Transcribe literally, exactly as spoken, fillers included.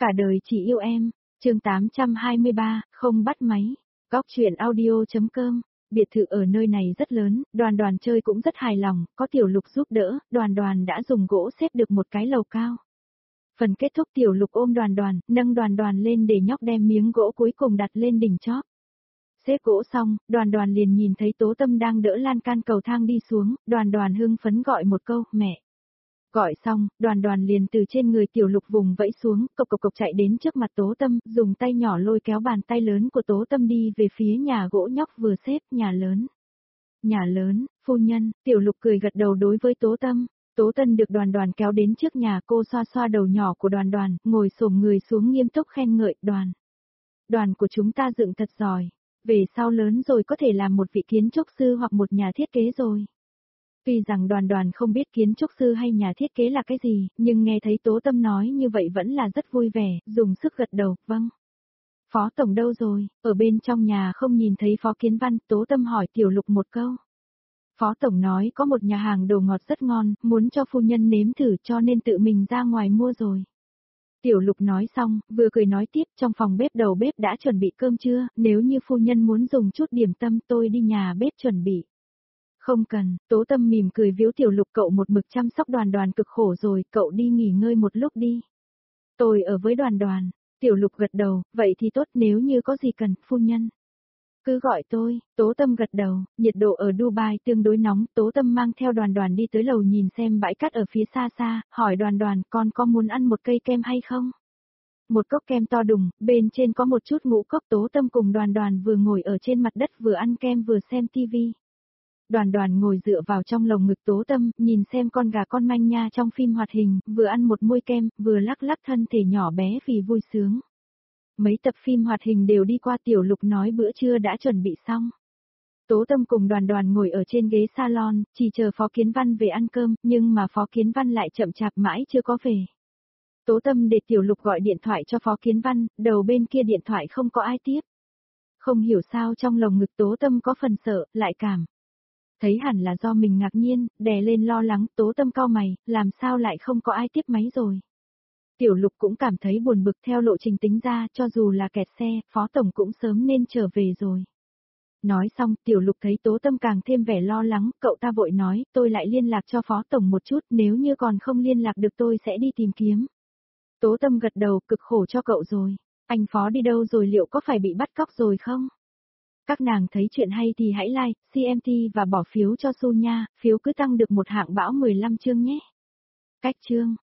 Cả đời chỉ yêu em, chương tám trăm hai mươi ba, không bắt máy, góc chuyện audio.com. Biệt thự ở nơi này rất lớn, Đoàn Đoàn chơi cũng rất hài lòng, có Tiểu Lục giúp đỡ, Đoàn Đoàn đã dùng gỗ xếp được một cái lầu cao. Phần kết thúc Tiểu Lục ôm Đoàn Đoàn, nâng Đoàn Đoàn lên để nhóc đem miếng gỗ cuối cùng đặt lên đỉnh chóp. Xếp gỗ xong, Đoàn Đoàn liền nhìn thấy Tố Tâm đang đỡ lan can cầu thang đi xuống, Đoàn Đoàn hưng phấn gọi một câu, mẹ. Gọi xong, Đoàn Đoàn liền từ trên người Tiểu Lục vùng vẫy xuống, cộc cộc cộc chạy đến trước mặt Tố Tâm, dùng tay nhỏ lôi kéo bàn tay lớn của Tố Tâm đi về phía nhà gỗ nhóc vừa xếp, nhà lớn. Nhà lớn, phu nhân, Tiểu Lục cười gật đầu đối với Tố Tâm. Tố Tâm được Đoàn Đoàn kéo đến trước nhà, cô xoa xoa đầu nhỏ của Đoàn Đoàn, ngồi xổm người xuống nghiêm túc khen ngợi, Đoàn. Đoàn của chúng ta dựng thật giỏi, về sau lớn rồi có thể làm một vị kiến trúc sư hoặc một nhà thiết kế rồi. Tuy rằng Đoàn Đoàn không biết kiến trúc sư hay nhà thiết kế là cái gì, nhưng nghe thấy Tố Tâm nói như vậy vẫn là rất vui vẻ, dùng sức gật đầu, vâng. Phó Tổng đâu rồi, ở bên trong nhà không nhìn thấy Phó Kiến Văn, Tố Tâm hỏi Tiểu Lục một câu. Phó Tổng nói có một nhà hàng đồ ngọt rất ngon, muốn cho phu nhân nếm thử cho nên tự mình ra ngoài mua rồi. Tiểu Lục nói xong, vừa cười nói tiếp, trong phòng bếp đầu bếp đã chuẩn bị cơm trưa, nếu như phu nhân muốn dùng chút điểm tâm tôi đi nhà bếp chuẩn bị. Không cần, Tố Tâm mỉm cười víu Tiểu Lục, cậu một mực chăm sóc Đoàn Đoàn cực khổ rồi, cậu đi nghỉ ngơi một lúc đi. Tôi ở với Đoàn Đoàn. Tiểu Lục gật đầu, vậy thì tốt, nếu như có gì cần, phu nhân. Cứ gọi tôi, Tố Tâm gật đầu, nhiệt độ ở Dubai tương đối nóng, Tố Tâm mang theo Đoàn Đoàn đi tới lầu nhìn xem bãi cát ở phía xa xa, hỏi Đoàn Đoàn con có muốn ăn một cây kem hay không? Một cốc kem to đùng, bên trên có một chút ngũ cốc. Tố Tâm cùng Đoàn Đoàn vừa ngồi ở trên mặt đất vừa ăn kem vừa xem tivi. Đoàn Đoàn ngồi dựa vào trong lồng ngực Tố Tâm, nhìn xem con gà con manh nha trong phim hoạt hình, vừa ăn một muôi kem, vừa lắc lắc thân thể nhỏ bé vì vui sướng. Mấy tập phim hoạt hình đều đi qua, Tiểu Lục nói bữa trưa đã chuẩn bị xong. Tố Tâm cùng Đoàn Đoàn ngồi ở trên ghế salon, chỉ chờ Phó Kiến Văn về ăn cơm, nhưng mà Phó Kiến Văn lại chậm chạp mãi chưa có về. Tố Tâm để Tiểu Lục gọi điện thoại cho Phó Kiến Văn, đầu bên kia điện thoại không có ai tiếp. Không hiểu sao trong lồng ngực Tố Tâm có phần sợ, lại cảm. Thấy hẳn là do mình ngạc nhiên, đè lên lo lắng, Tố Tâm cau mày, làm sao lại không có ai tiếp máy rồi. Tiểu Lục cũng cảm thấy buồn bực, theo lộ trình tính ra, cho dù là kẹt xe, Phó Tổng cũng sớm nên trở về rồi. Nói xong, Tiểu Lục thấy Tố Tâm càng thêm vẻ lo lắng, cậu ta vội nói, tôi lại liên lạc cho Phó Tổng một chút, nếu như còn không liên lạc được tôi sẽ đi tìm kiếm. Tố Tâm gật đầu, cực khổ cho cậu rồi. Anh Phó đi đâu rồi, liệu có phải bị bắt cóc rồi không? Các nàng thấy chuyện hay thì hãy like, xê em tê và bỏ phiếu cho Su nha, phiếu cứ tăng được một hạng bão mười lăm chương nhé. Cách chương.